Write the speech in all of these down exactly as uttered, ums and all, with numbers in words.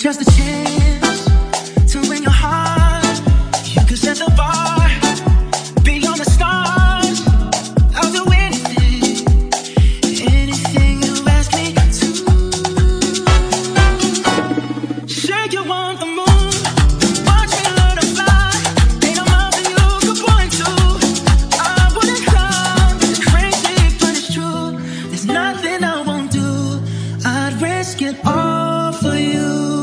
just a chance to win your heart. You can set the bar beyond the stars. I'll do anything, anything you ask me to. Say you want the moon, watch me learn to fly. Ain't no mountain you could point to. I wouldn't come, it's crazy but it's true. There's nothing I won't do. I'd risk it all for you.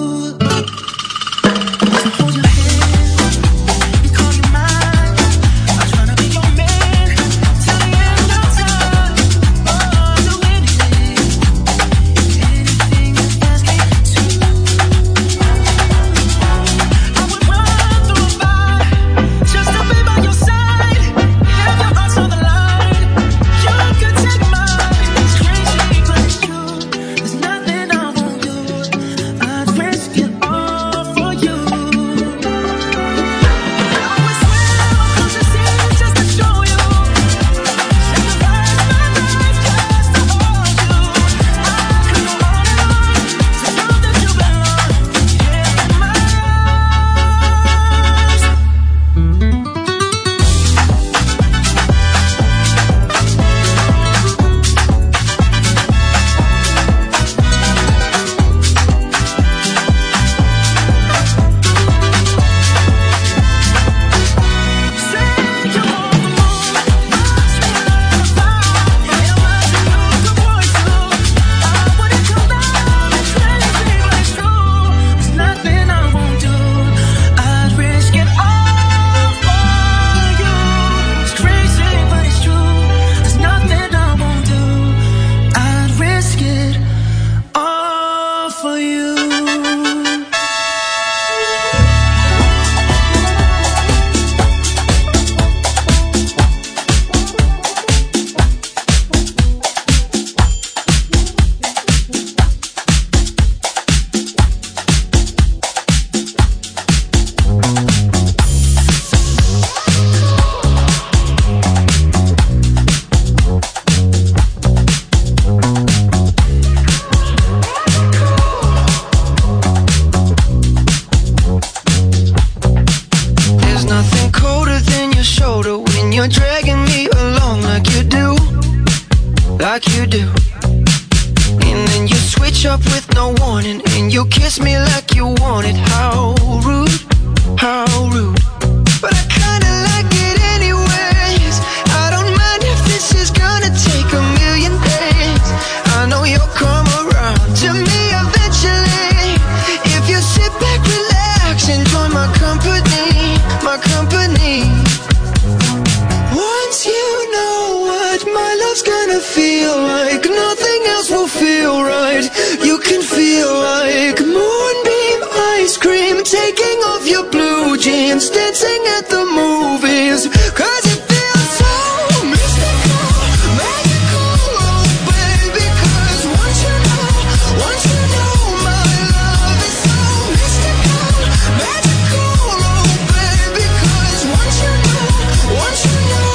So hold your hand and call you mine. I'm tryna be your man till the end of time. Oh, I'll do anything, anything you ask me to. I would run through a fire just to be by your side. If your heart's on the line, you can take mine. It's crazy but it's true. There's nothing I won't do. I'd risk it all for you. I would swim across the sea just to show you. Sacrifice my life just to hold you. I could go on and on to prove that you belong here in my arms. Say you want the moon, watch me learn to fly. Ain't no mountain you could point to. I wouldn't come down, it's crazy but it's true. There's nothing I won't do. I'd risk it all for you. It's crazy but it's true. There's nothing I won't do. I'd risk it all for you. There's nothing colder than your shoulder when you're dragging me along like you do, like you do. And then you switch up with no warning and you kiss me like you want it. How rude, how rude. But I kinda like it anyways. I don't mind if this is gonna take a million days. I know you'll come around to me eventually. If you sit back, relax, enjoy my company, my company. Once you know what my love's gonna feel like, nothing else will feel right. You can feel like moonbeam ice cream, taking off your blue jeans, dancing at the movies. Cause it feels so mystical, magical, oh baby. Cause once you know, once you know my love is so mystical, magical, oh baby. Cause once you know, once you know,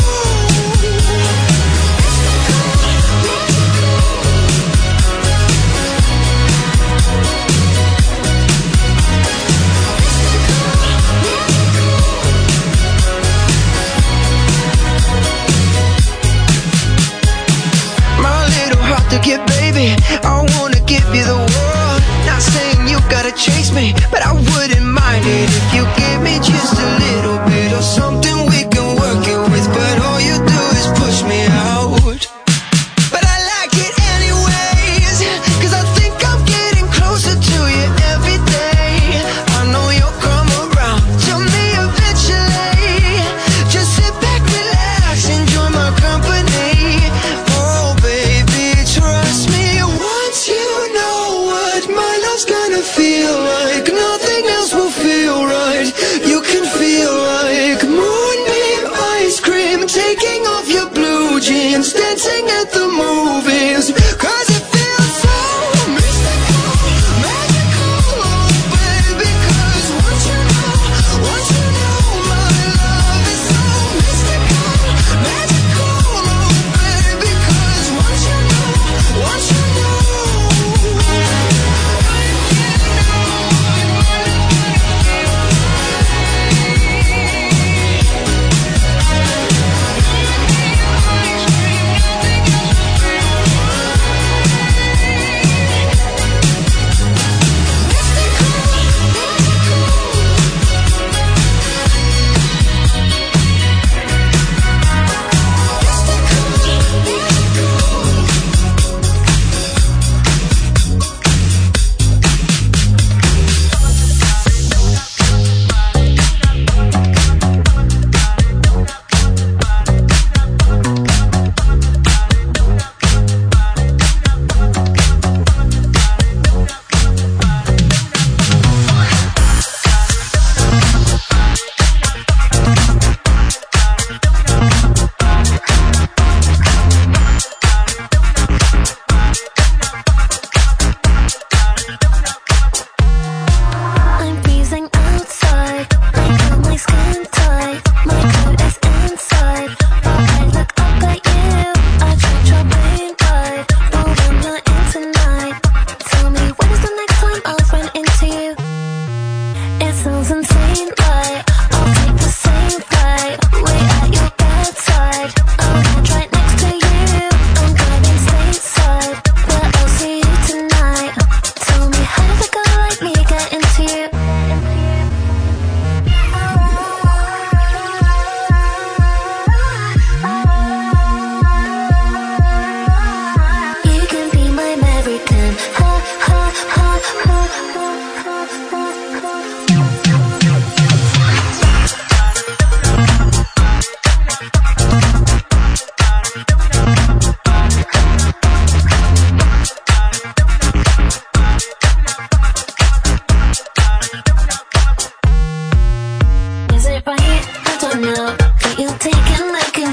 my little heart to get, baby. I wanna give you the world. Not saying you gotta chase me, but I wouldn't mind it if you gave me just a little bit of something we can work it with. But all you do is push me out. But I like it anyways, cause I think I'm getting closer to you every day. I know you'll come around to me eventually. Just sit back, relax, enjoy my company. Oh baby, trust me. Once you know what my love's gonna feel like, nothing else will feel right. You can feel like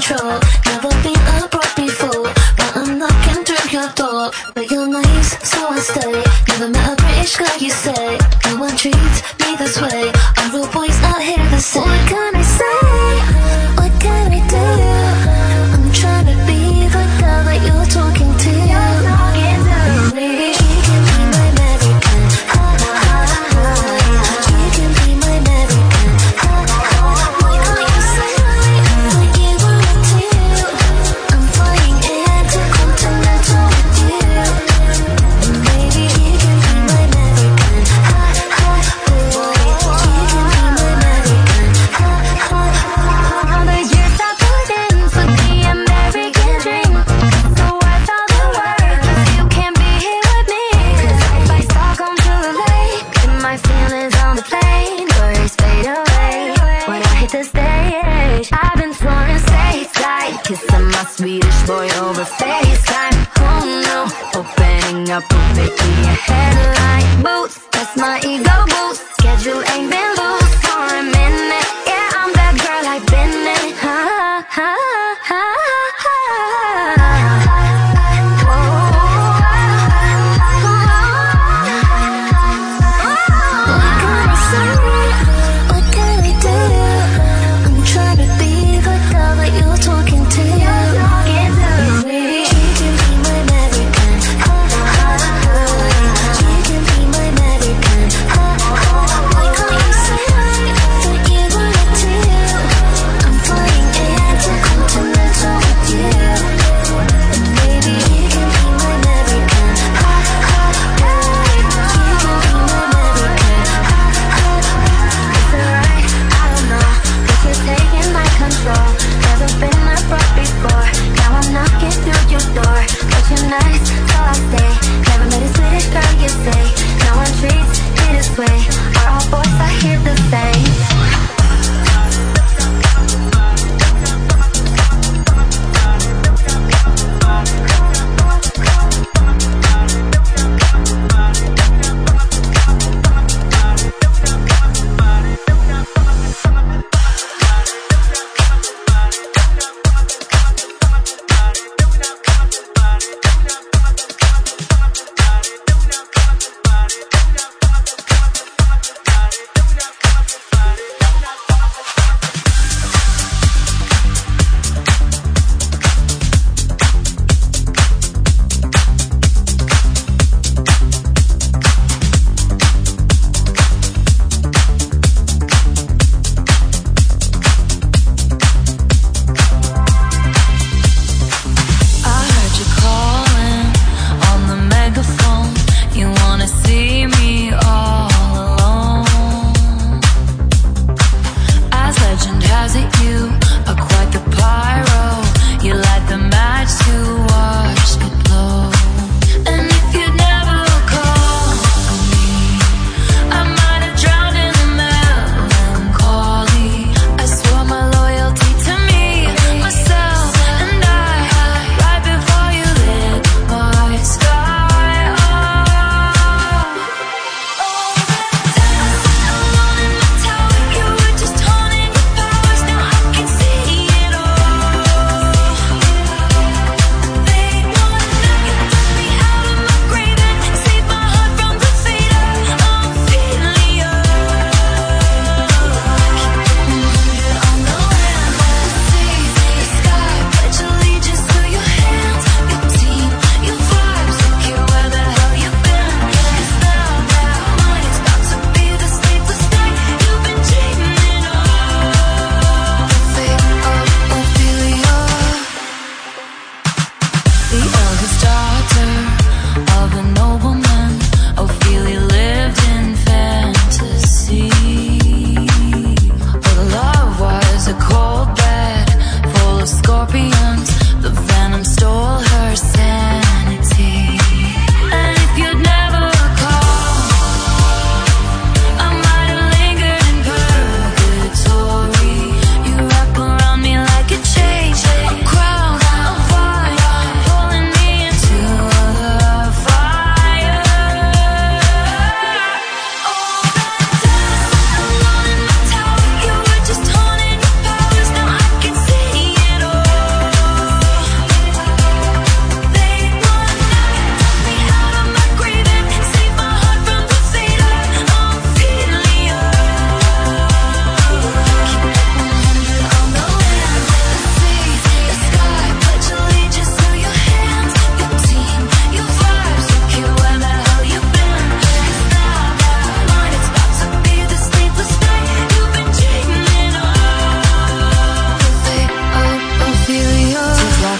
control. Never been a broke before, but I'm knocking through your door. But you're nice, so I stay. Never met a British guy, you say. No one treats me this way. All real boys out here the same. What can I say? What can I do? I'm trying to be the girl that you're talking to. Maybe she can be my American. Ha ha ha. She can be my American. Ha ha. Why can't you say like you want to? I'm flying intercontinental with you. Maybe she can be my American. Ha ha. She can be my American. Ha ha. All the years I put in for the American dream. So worth all the work, 'cause you can't be here with me. 'Cause if I Stockholm to the lake, and my feelings on the plane, worries fade away when I hit the stage. I've been flying stateside, kissing my Swedish boy over FaceTime. Oh no, opening up a baby a headline. Boots, that's my ego boost. Schedule ain't been loose for a minute. Yeah, I'm that girl I've been in. Ha ha ha ha. What can I say? What can I do? I'm trying to be the girl that you're talking to. Maybe she can be my American. Ha ha ha. She can be my American. Ha ha. Why can't you say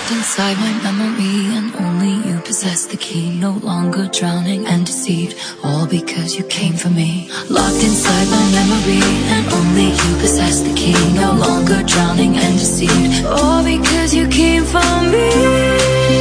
Inside my memory, and only you possess the key. No longer drowning and deceived, all because you came for me. Locked inside my memory, and only you possess the key. No longer drowning and deceived, all because you came for me.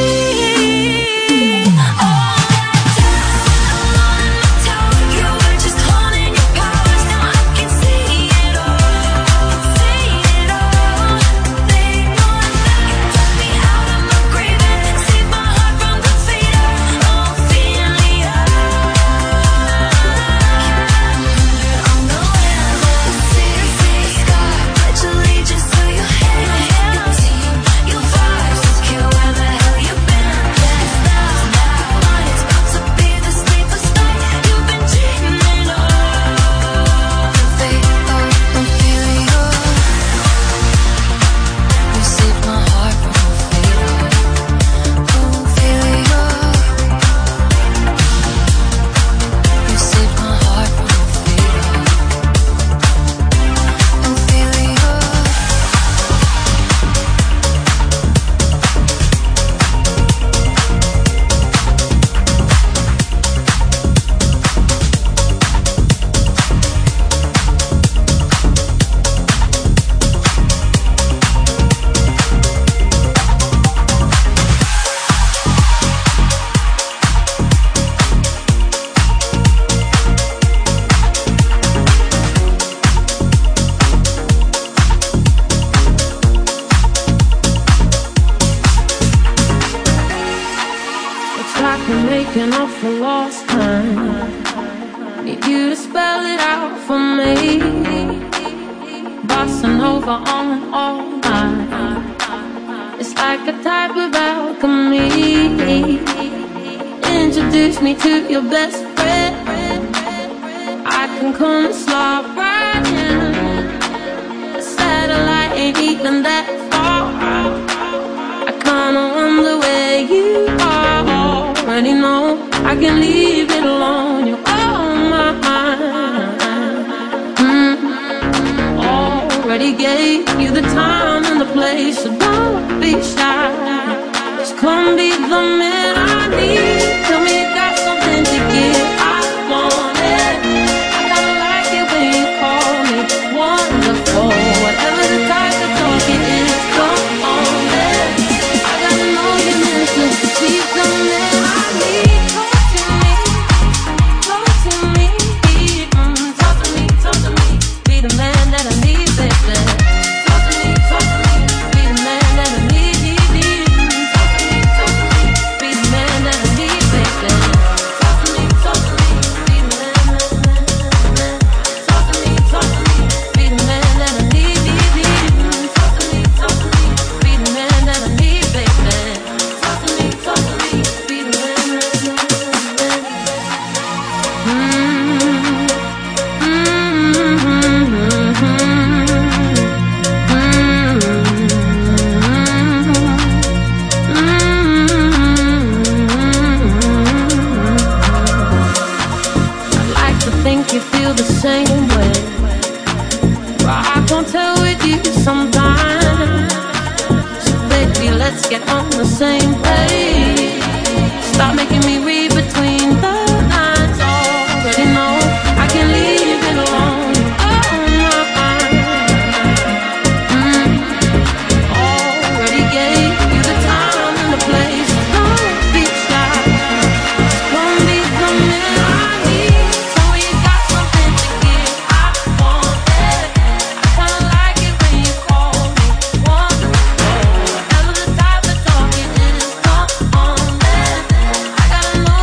Making up for lost time. Need you to spell it out for me. Bossing over on all night. It's like a type of alchemy. Introduce me to your best friend. I can come and slide right in. The satellite ain't even that far. I kinda wonder where you are. Already know I can leave it alone. You're on my mind. mm. Already gave you the time and the place, so don't be shy. Just come be the man I need. Tell me you got something to give. I want it. I kinda like it when you call me wonderful. Whatever the type of talk it is, come on it. I gotta know you meant to be the man. I gotta know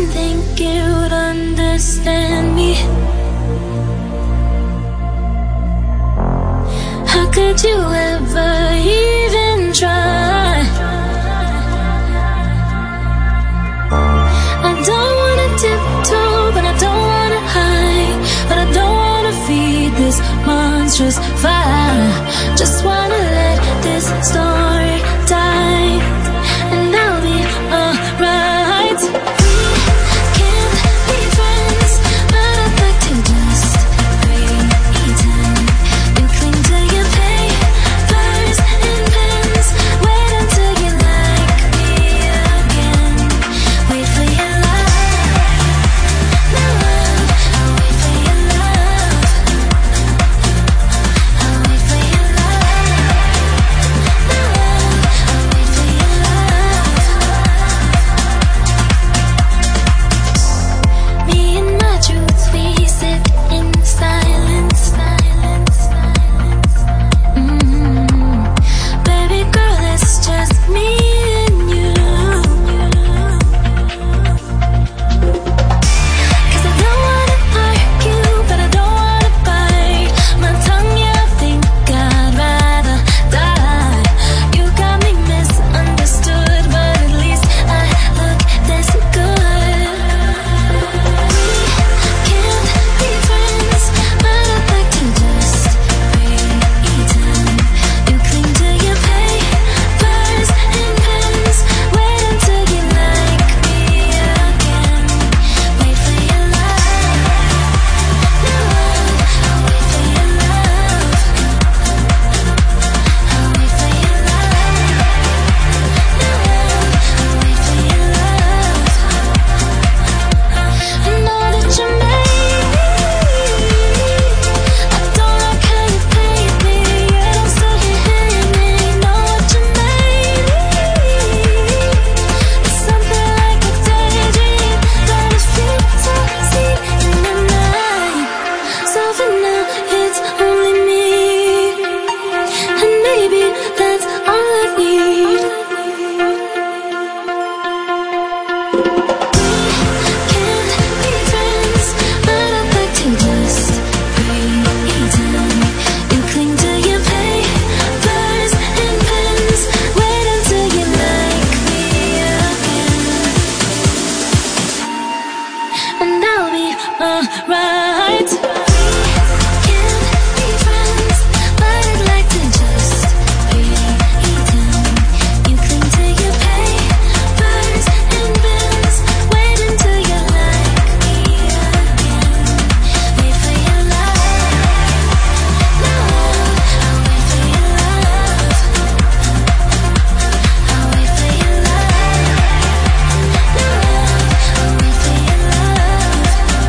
didn't think you'd understand me. How could you ever even try? I don't wanna tiptoe, but I don't wanna hide. But I don't wanna feed this monstrous fire. Just wanna let this story die, and I'll be alright. We can't be friends, but I'd like to just pretend. You cling to your papers and pens. Wait until you like me again. Wait for your love. No love. I'll wait for your love. I'll wait for your love. No love. I'll wait for your love. Me and my truth, we sit in silence. Silence. Silence. Mm-hmm. Baby girl, it's just me and you. 'Cause I don't wanna argue, but I don't wanna bite my tongue. Yeah, I think I'd rather die. You got me misunderstood, but at least I look this good. We can't be friends, but I'd like to just pretend. You cling to your papers and pens. Wait until you like me again. Wait for your love. No love. I'll wait for your love. I'll wait for your love. No love. I'll wait for your love. I know that you made me. I don't like how you played me. You don't still hit me. Know what you made me. It's something like a daydream that is fantasy in the night. So for now, it's only me, and maybe that's all I need. Can't be friends, but I'd like to just pretend. You cling to your papers and pens. Wait until you like me again, and I'll be alright. We can't be friends, but I'd like to just pretend. You cling to your papers and pens. Wait until you like me again. Wait for your love. No love. I'll wait for your love. I'll wait for your love. No love. I'll wait for your love.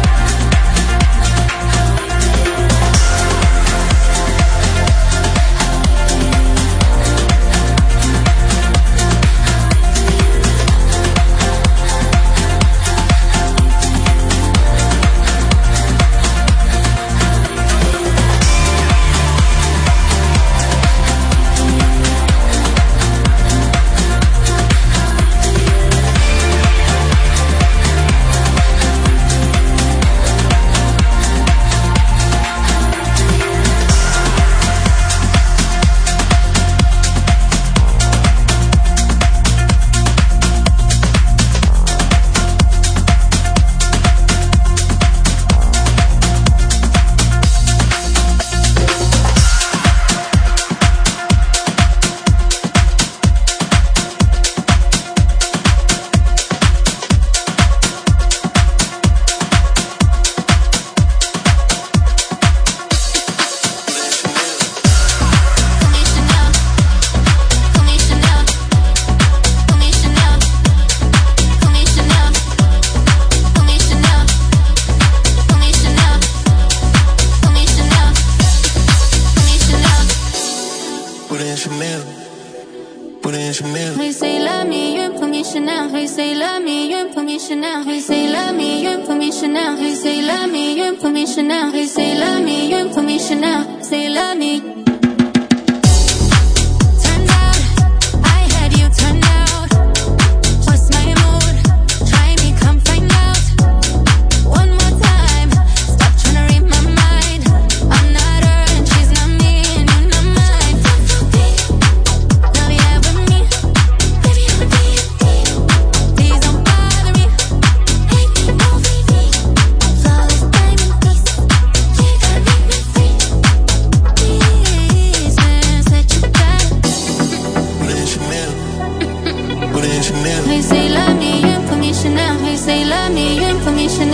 Chanel. He say love me, you put me Chanel. He say love me, you put me Chanel. He say love me, you put me Chanel. Say love me. Turned out, I had you turned out. What's my mood? Try me, come find out. imagination